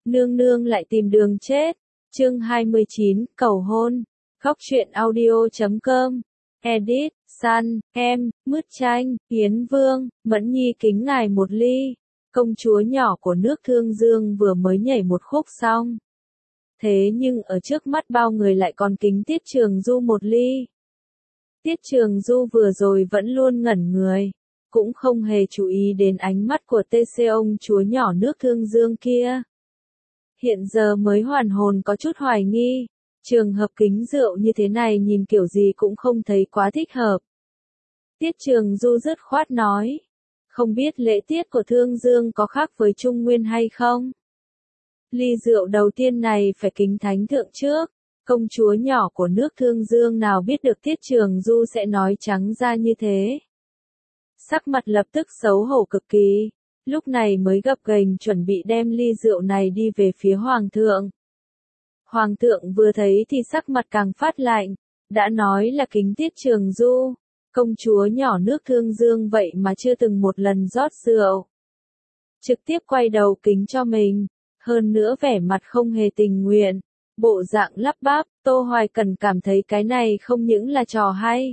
Nương nương lại tìm đường chết. Chương 29, cầu hôn. Góc truyện audio.com. Edit, Sun, em, Mứt Chanh, Yến Vương, Mẫn Nhi kính ngài một ly. Công chúa nhỏ của nước Thương Dương vừa mới nhảy một khúc xong. Thế nhưng ở trước mắt bao người lại còn kính Tiết Trường Du một ly. Tiết Trường Du vừa rồi vẫn luôn ngẩn người, cũng không hề chú ý đến ánh mắt của TC ông chúa nhỏ nước Thương Dương kia. Hiện giờ mới hoàn hồn có chút hoài nghi, trường hợp kính rượu như thế này nhìn kiểu gì cũng không thấy quá thích hợp. Tiết Trường Du dứt khoát nói, không biết lễ tiết của Thương Dương có khác với Trung Nguyên hay không? Ly rượu đầu tiên này phải kính thánh thượng trước. Công chúa nhỏ của nước Thương Dương nào biết được Tiết Trường Du sẽ nói trắng ra như thế. Sắc mặt lập tức xấu hổ cực kỳ, lúc này mới gập ghềnh chuẩn bị đem ly rượu này đi về phía Hoàng thượng. Hoàng thượng vừa thấy thì sắc mặt càng phát lạnh, đã nói là kính Tiết Trường Du, công chúa nhỏ nước Thương Dương vậy mà chưa từng một lần rót rượu. Trực tiếp quay đầu kính cho mình, hơn nữa vẻ mặt không hề tình nguyện. Bộ dạng lắp bắp, Tô Hoài Cần cảm thấy cái này không những là trò hay.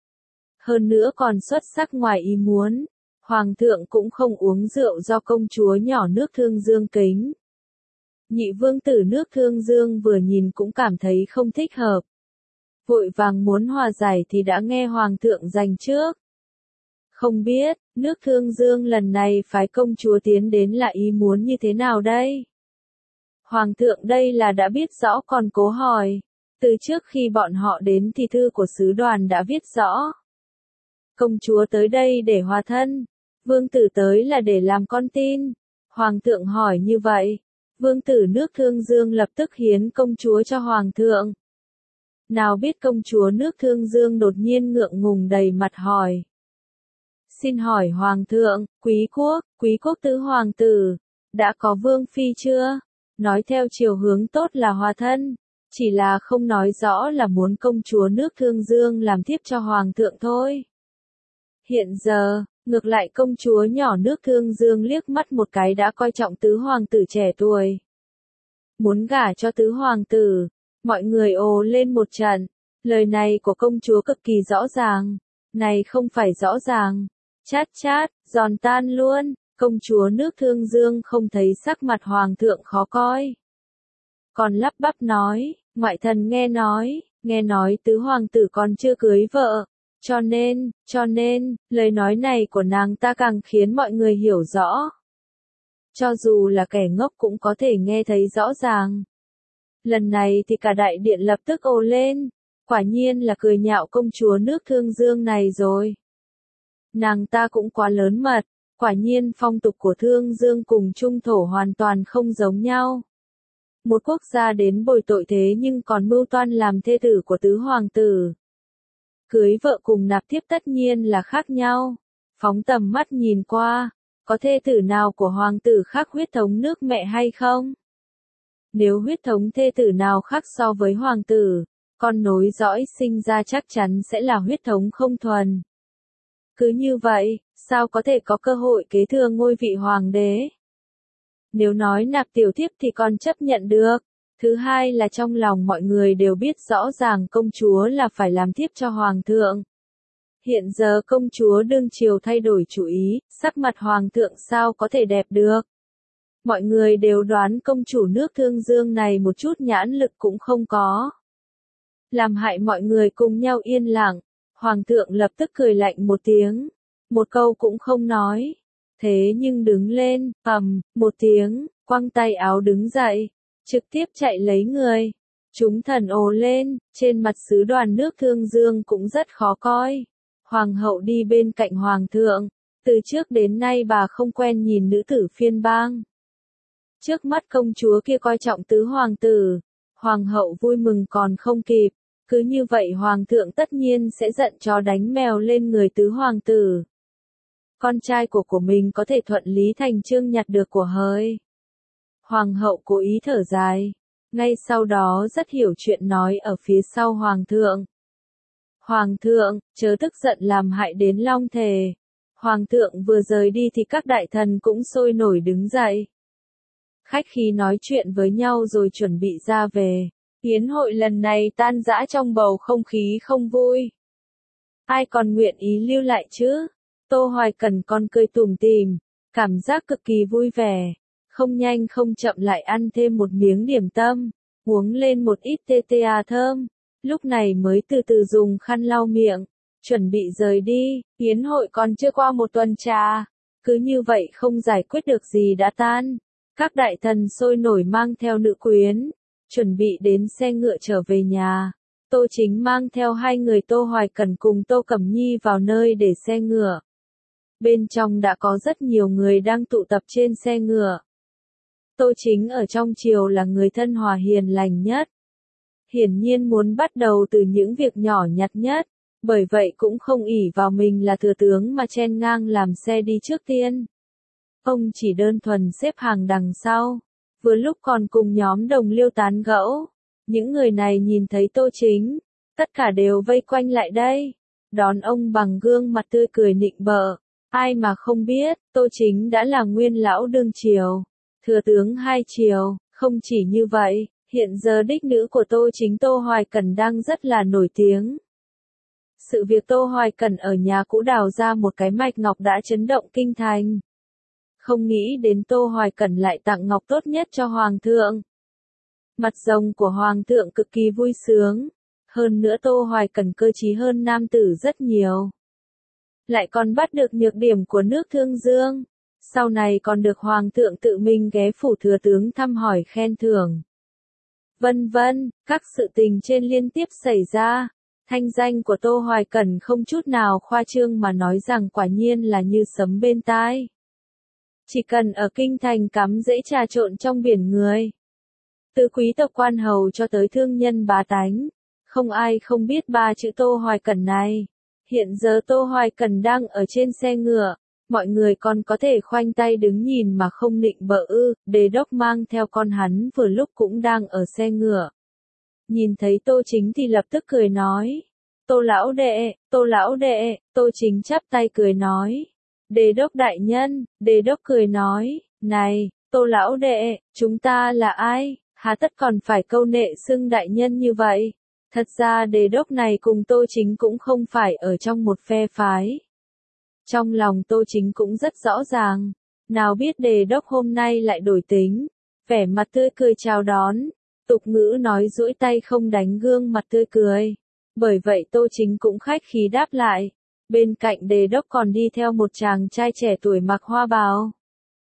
Hơn nữa còn xuất sắc ngoài ý muốn. Hoàng thượng cũng không uống rượu do công chúa nhỏ nước Thương Dương kính. Nhị vương tử nước Thương Dương vừa nhìn cũng cảm thấy không thích hợp. Vội vàng muốn hòa giải thì đã nghe Hoàng thượng giành trước. Không biết, nước Thương Dương lần này phái công chúa tiến đến là ý muốn như thế nào đây? Hoàng thượng đây là đã biết rõ còn cố hỏi. Từ trước khi bọn họ đến thì thư của sứ đoàn đã viết rõ. Công chúa tới đây để hòa thân. Vương tử tới là để làm con tin. Hoàng thượng hỏi như vậy. Vương tử nước Thương Dương lập tức hiến công chúa cho Hoàng thượng. Nào biết công chúa nước Thương Dương đột nhiên ngượng ngùng đầy mặt hỏi. Xin hỏi Hoàng thượng, quý quốc tứ hoàng tử, đã có vương phi chưa? Nói theo chiều hướng tốt là hòa thân, chỉ là không nói rõ là muốn công chúa nước Thương Dương làm thiếp cho Hoàng thượng thôi. Hiện giờ, ngược lại công chúa nhỏ nước Thương Dương liếc mắt một cái đã coi trọng tứ hoàng tử trẻ tuổi. Muốn gả cho tứ hoàng tử, mọi người ồ lên một trận, lời này của công chúa cực kỳ rõ ràng, này không phải rõ ràng, chát, giòn tan luôn. Công chúa nước Thương Dương không thấy sắc mặt Hoàng thượng khó coi. Còn lắp bắp nói, ngoại thần nghe nói tứ hoàng tử còn chưa cưới vợ. Cho nên, lời nói này của nàng ta càng khiến mọi người hiểu rõ. Cho dù là kẻ ngốc cũng có thể nghe thấy rõ ràng. Lần này thì cả đại điện lập tức ồ lên, quả nhiên là cười nhạo công chúa nước Thương Dương này rồi. Nàng ta cũng quá lớn mật. Quả nhiên phong tục của Thương Dương cùng Trung Thổ hoàn toàn không giống nhau. Một quốc gia đến bồi tội thế nhưng còn mưu toan làm thê tử của tứ hoàng tử. Cưới vợ cùng nạp thiếp tất nhiên là khác nhau. Phóng tầm mắt nhìn qua, có thê tử nào của hoàng tử khác huyết thống nước mẹ hay không? Nếu huyết thống thê tử nào khác so với hoàng tử, con nối dõi sinh ra chắc chắn sẽ là huyết thống không thuần. Cứ như vậy, sao có thể có cơ hội kế thừa ngôi vị hoàng đế? Nếu nói nạp tiểu thiếp thì còn chấp nhận được. Thứ hai là trong lòng mọi người đều biết rõ ràng công chúa là phải làm thiếp cho hoàng thượng. Hiện giờ công chúa đương triều thay đổi chủ ý, sắc mặt hoàng thượng sao có thể đẹp được? Mọi người đều đoán công chủ nước Thương Dương này một chút nhãn lực cũng không có. Làm hại mọi người cùng nhau yên lặng. Hoàng thượng lập tức cười lạnh một tiếng. Một câu cũng không nói. Thế nhưng đứng lên, một tiếng, quăng tay áo đứng dậy. Trực tiếp chạy lấy người. Chúng thần ồ lên, trên mặt sứ đoàn nước Thương Dương cũng rất khó coi. Hoàng hậu đi bên cạnh hoàng thượng. Từ trước đến nay bà không quen nhìn nữ tử phiên bang. Trước mắt công chúa kia coi trọng tứ hoàng tử. Hoàng hậu vui mừng còn không kịp. Cứ như vậy hoàng thượng tất nhiên sẽ giận chó đánh mèo lên người tứ hoàng tử. Con trai của mình có thể thuận lý thành chương nhặt được của hời. Hoàng hậu cố ý thở dài. Ngay sau đó rất hiểu chuyện nói ở phía sau hoàng thượng. Hoàng thượng, chớ tức giận làm hại đến long thề. Hoàng thượng vừa rời đi thì các đại thần cũng sôi nổi đứng dậy. khách khí nói chuyện với nhau rồi chuẩn bị ra về. Yến hội lần này tan rã trong bầu không khí không vui. Ai còn nguyện ý lưu lại chứ? Tô Hoài Cần còn cười tủm tỉm, cảm giác cực kỳ vui vẻ. Không nhanh không chậm lại ăn thêm một miếng điểm tâm, uống lên một ít TTA thơm. Lúc này mới từ từ dùng khăn lau miệng, chuẩn bị rời đi. Yến hội còn chưa qua một tuần trà, cứ như vậy không giải quyết được gì đã tan. Các đại thần sôi nổi mang theo nữ quyến, chuẩn bị đến xe ngựa trở về nhà. Tô Chính mang theo hai người Tô Hoài Cần cùng Tô Cẩm Nhi vào nơi để xe ngựa. Bên trong đã có rất nhiều người đang tụ tập trên xe ngựa. Tô Chính ở trong triều là người thân hòa hiền lành nhất. Hiển nhiên muốn bắt đầu từ những việc nhỏ nhặt nhất, bởi vậy cũng không ỷ vào mình là thừa tướng mà chen ngang làm xe đi trước tiên. Ông chỉ đơn thuần xếp hàng đằng sau, vừa lúc còn cùng nhóm đồng liêu tán gẫu. Những người này nhìn thấy Tô Chính, tất cả đều vây quanh lại đây, đón ông bằng gương mặt tươi cười nịnh bợ. Ai mà không biết, Tô Chính đã là nguyên lão đương triều, thừa tướng hai triều. Không chỉ như vậy, hiện giờ đích nữ của Tô Chính Tô Hoài Cần đang rất là nổi tiếng. Sự việc Tô Hoài Cần ở nhà cũ đào ra một cái mạch ngọc đã chấn động kinh thành. Không nghĩ đến Tô Hoài Cần lại tặng ngọc tốt nhất cho Hoàng thượng. Mặt rồng của Hoàng thượng cực kỳ vui sướng. Hơn nữa Tô Hoài Cần cơ trí hơn nam tử rất nhiều. Lại còn bắt được nhược điểm của nước Thương Dương. Sau này còn được Hoàng thượng tự mình ghé phủ thừa tướng thăm hỏi khen thưởng. Vân vân, các sự tình trên liên tiếp xảy ra. Thanh danh của Tô Hoài Cần không chút nào khoa trương mà nói rằng quả nhiên là như sấm bên tai. Chỉ cần ở kinh thành cắm dễ trà trộn trong biển người. Từ quý tộc quan hầu cho tới thương nhân bá tánh. Không ai không biết ba chữ Tô Hoài Cần này. Hiện giờ Tô Hoài Cần đang ở trên xe ngựa. Mọi người còn có thể khoanh tay đứng nhìn mà không nịnh bợ ư. Đế đốc mang theo con hắn vừa lúc cũng đang ở xe ngựa. Nhìn thấy Tô Chính thì lập tức cười nói. Tô lão đệ, Tô lão đệ. Tô Chính chắp tay cười nói. Đế đốc đại nhân. Đế đốc cười nói. Này, Tô lão đệ, chúng ta là ai? Hà tất còn phải câu nệ xưng đại nhân như vậy? Thật ra Đế đốc này cùng Tô Chính cũng không phải ở trong một phe phái. Trong lòng Tô Chính cũng rất rõ ràng. Nào biết Đế đốc hôm nay lại đổi tính. Vẻ mặt tươi cười chào đón. Tục ngữ nói duỗi tay không đánh gương mặt tươi cười. Bởi vậy Tô Chính cũng khách khí đáp lại. Bên cạnh Đế đốc còn đi theo một chàng trai trẻ tuổi mặc hoa bào.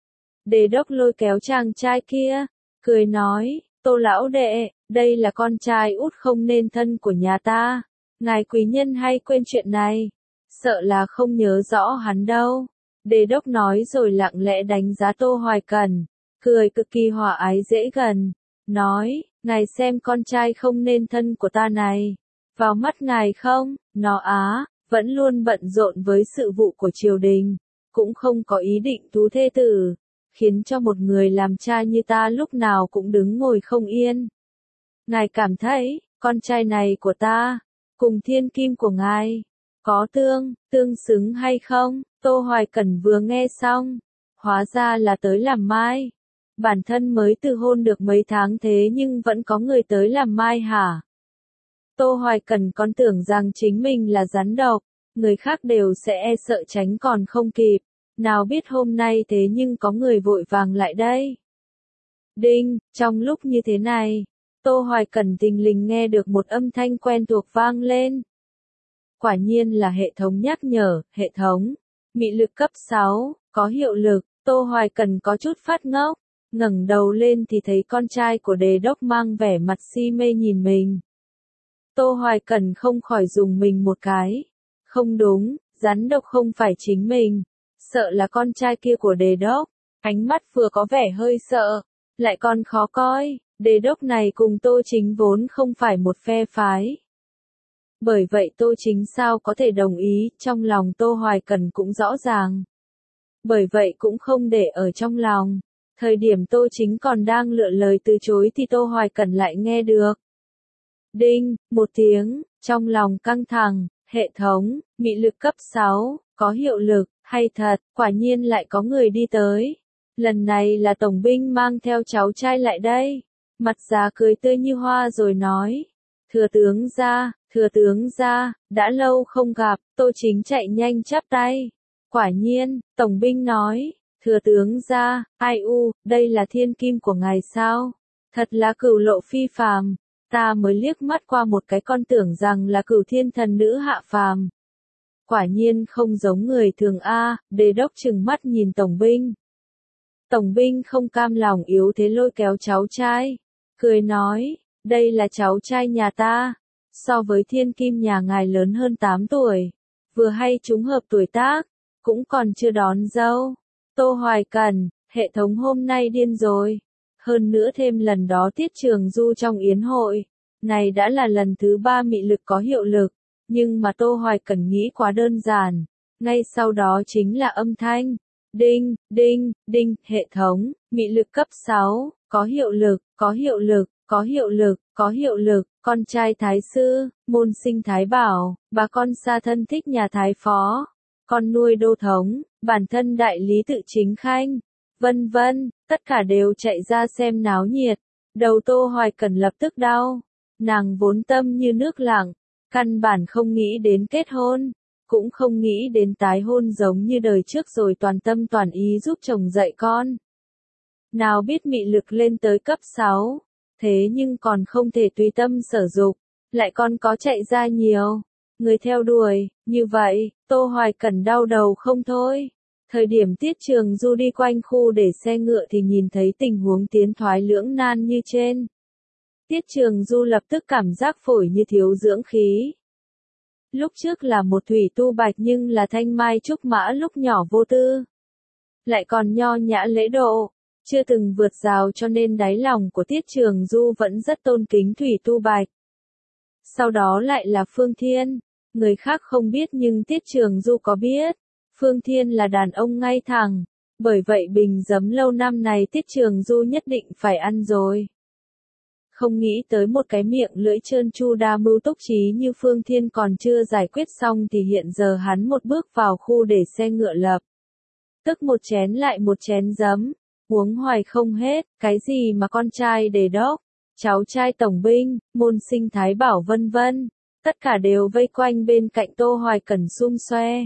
Đế đốc lôi kéo chàng trai kia, cười nói, Tô lão đệ, đây là con trai út không nên thân của nhà ta. Ngài quý nhân hay quên chuyện này? Sợ là không nhớ rõ hắn đâu. Đế đốc nói rồi lặng lẽ đánh giá Tô Hoài Cần, cười cực kỳ hòa ái dễ gần. Nói, ngài xem con trai không nên thân của ta này. Vào mắt ngài không, nó vẫn luôn bận rộn với sự vụ của triều đình. Cũng không có ý định thú thê tử. Khiến cho một người làm cha như ta lúc nào cũng đứng ngồi không yên. Ngài cảm thấy, con trai này của ta, cùng thiên kim của ngài, có tương xứng hay không? Tô Hoài Cần vừa nghe xong, hóa ra là tới làm mai. Bản thân mới từ hôn được mấy tháng thế nhưng vẫn có người tới làm mai hả? Tô Hoài Cần còn tưởng rằng chính mình là rắn độc, người khác đều sẽ e sợ tránh còn không kịp. Nào biết hôm nay thế nhưng có người vội vàng lại đây. Đinh, trong lúc như thế này, Tô Hoài Cần thình lình nghe được một âm thanh quen thuộc vang lên. Quả nhiên là hệ thống nhắc nhở, hệ thống, mị lực cấp 6, có hiệu lực. Tô Hoài Cần có chút phát ngốc, ngẩng đầu lên thì thấy con trai của Đế đốc mang vẻ mặt si mê nhìn mình. Tô Hoài Cần không khỏi dùng mình một cái. Không đúng, rắn độc không phải chính mình. Sợ là con trai kia của Đế đốc. Ánh mắt vừa có vẻ hơi sợ, lại còn khó coi. Đế đốc này cùng Tô Chính vốn không phải một phe phái. Bởi vậy Tô Chính sao có thể đồng ý, trong lòng Tô Hoài Cần cũng rõ ràng. Bởi vậy cũng không để ở trong lòng. Thời điểm Tô Chính còn đang lựa lời từ chối thì Tô Hoài Cần lại nghe được. Đinh, một tiếng, trong lòng căng thẳng, hệ thống, mị lực cấp 6, có hiệu lực, hay thật, quả nhiên lại có người đi tới. Lần này là tổng binh mang theo cháu trai lại đây. Mặt già cười tươi như hoa rồi nói. Thừa tướng gia, đã lâu không gặp, Tô Chính chạy nhanh chắp tay. Quả nhiên, tổng binh nói, thừa tướng gia, ai u, đây là thiên kim của ngài sao? Thật là cửu lộ phi phàm, ta mới liếc mắt qua một cái con tưởng rằng là cửu thiên thần nữ hạ phàm. Quả nhiên không giống người thường a, Đề đốc trừng mắt nhìn tổng binh. Tổng binh không cam lòng yếu thế lôi kéo cháu trai, cười nói, đây là cháu trai nhà ta, so với thiên kim nhà ngài lớn hơn 8 tuổi, vừa hay trùng hợp tuổi tác, cũng còn chưa đón dâu. Tô Hoài Cẩn, hệ thống hôm nay điên rồi. Hơn nữa thêm lần đó Tiết Trường Du trong yến hội, này đã là lần thứ 3 mị lực có hiệu lực, nhưng mà Tô Hoài Cẩn nghĩ quá đơn giản, ngay sau đó chính là âm thanh. Đinh, đinh, đinh, hệ thống, mị lực cấp 6, có hiệu lực, có hiệu lực, có hiệu lực, có hiệu lực, con trai Thái Sư, môn sinh Thái Bảo, bà con xa thân thích nhà Thái Phó, con nuôi Đô Thống, bản thân đại lý tự chính khanh, vân vân, tất cả đều chạy ra xem náo nhiệt. Đầu Tô Hoài Cẩn lập tức đau, nàng vốn tâm như nước lặng, căn bản không nghĩ đến kết hôn. Cũng không nghĩ đến tái hôn giống như đời trước rồi toàn tâm toàn ý giúp chồng dạy con. Nào biết mị lực lên tới cấp 6, thế nhưng còn không thể tùy tâm sở dục, lại còn có chạy ra nhiều người theo đuổi, như vậy, Tô Hoài Cẩn đau đầu không thôi. Thời điểm Tiết Trường Du đi quanh khu để xe ngựa thì nhìn thấy tình huống tiến thoái lưỡng nan như trên. Tiết Trường Du lập tức cảm giác phổi như thiếu dưỡng khí. Lúc trước là một thủy tu bạch nhưng là thanh mai trúc mã lúc nhỏ vô tư. Lại còn nho nhã lễ độ, chưa từng vượt rào cho nên đáy lòng của Tiết Trường Du vẫn rất tôn kính thủy tu bạch. Sau đó lại là Phương Thiên, người khác không biết nhưng Tiết Trường Du có biết. Phương Thiên là đàn ông ngay thẳng, bởi vậy bình giấm lâu năm này Tiết Trường Du nhất định phải ăn rồi. Không nghĩ tới một cái miệng lưỡi trơn tru đa mưu túc trí như Phương Thiên còn chưa giải quyết xong thì hiện giờ hắn một bước vào khu để xe ngựa lập. Tức một chén lại một chén giấm, uống hoài không hết, cái gì mà con trai đề đốc, cháu trai tổng binh, môn sinh Thái Bảo vân vân, tất cả đều vây quanh bên cạnh Tô Hoài Cẩn xum xoe.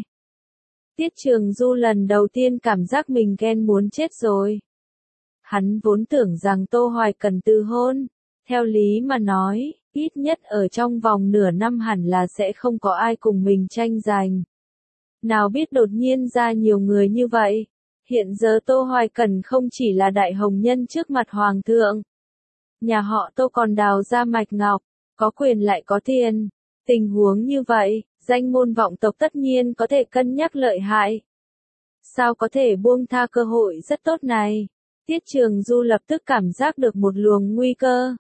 Tiết Trường Du lần đầu tiên cảm giác mình ghen muốn chết rồi. Hắn vốn tưởng rằng Tô Hoài Cẩn từ hôn. Theo lý mà nói, ít nhất ở trong vòng nửa năm hẳn là sẽ không có ai cùng mình tranh giành. Nào biết đột nhiên ra nhiều người như vậy. Hiện giờ Tô Hoài Cẩn không chỉ là đại hồng nhân trước mặt hoàng thượng. Nhà họ Tô còn đào ra mạch ngọc, có quyền lại có tiền. Tình huống như vậy, danh môn vọng tộc tất nhiên có thể cân nhắc lợi hại. Sao có thể buông tha cơ hội rất tốt này? Tiết Trường Du lập tức cảm giác được một luồng nguy cơ.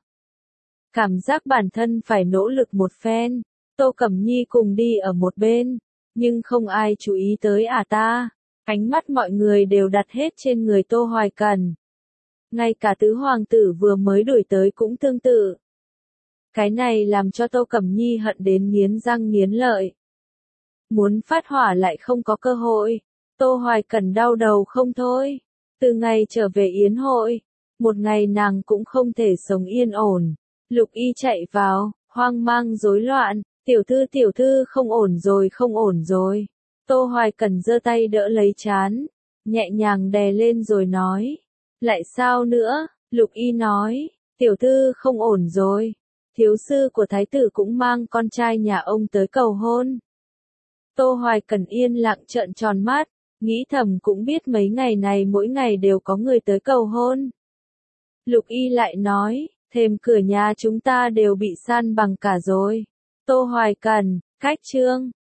Cảm giác bản thân phải nỗ lực một phen, Tô Cẩm Nhi cùng đi ở một bên, nhưng không ai chú ý tới ta. Ánh mắt mọi người đều đặt hết trên người Tô Hoài Cẩn. Ngay cả tứ hoàng tử vừa mới đuổi tới cũng tương tự. Cái này làm cho Tô Cẩm Nhi hận đến nghiến răng nghiến lợi. Muốn phát hỏa lại không có cơ hội, Tô Hoài Cẩn đau đầu không thôi. Từ ngày trở về yến hội, một ngày nàng cũng không thể sống yên ổn. Lục Y chạy vào, hoang mang rối loạn, tiểu thư không ổn rồi. Tô Hoài Cẩn giơ tay đỡ lấy trán, nhẹ nhàng đè lên rồi nói. Lại sao nữa? Lục Y nói, tiểu thư không ổn rồi. Thiếu sư của thái tử cũng mang con trai nhà ông tới cầu hôn. Tô Hoài Cẩn yên lặng trợn tròn mắt, nghĩ thầm cũng biết mấy ngày này mỗi ngày đều có người tới cầu hôn. Lục Y lại nói, thềm cửa nhà chúng ta đều bị san bằng cả rồi. Tô Hoài Cẩn, cách trương.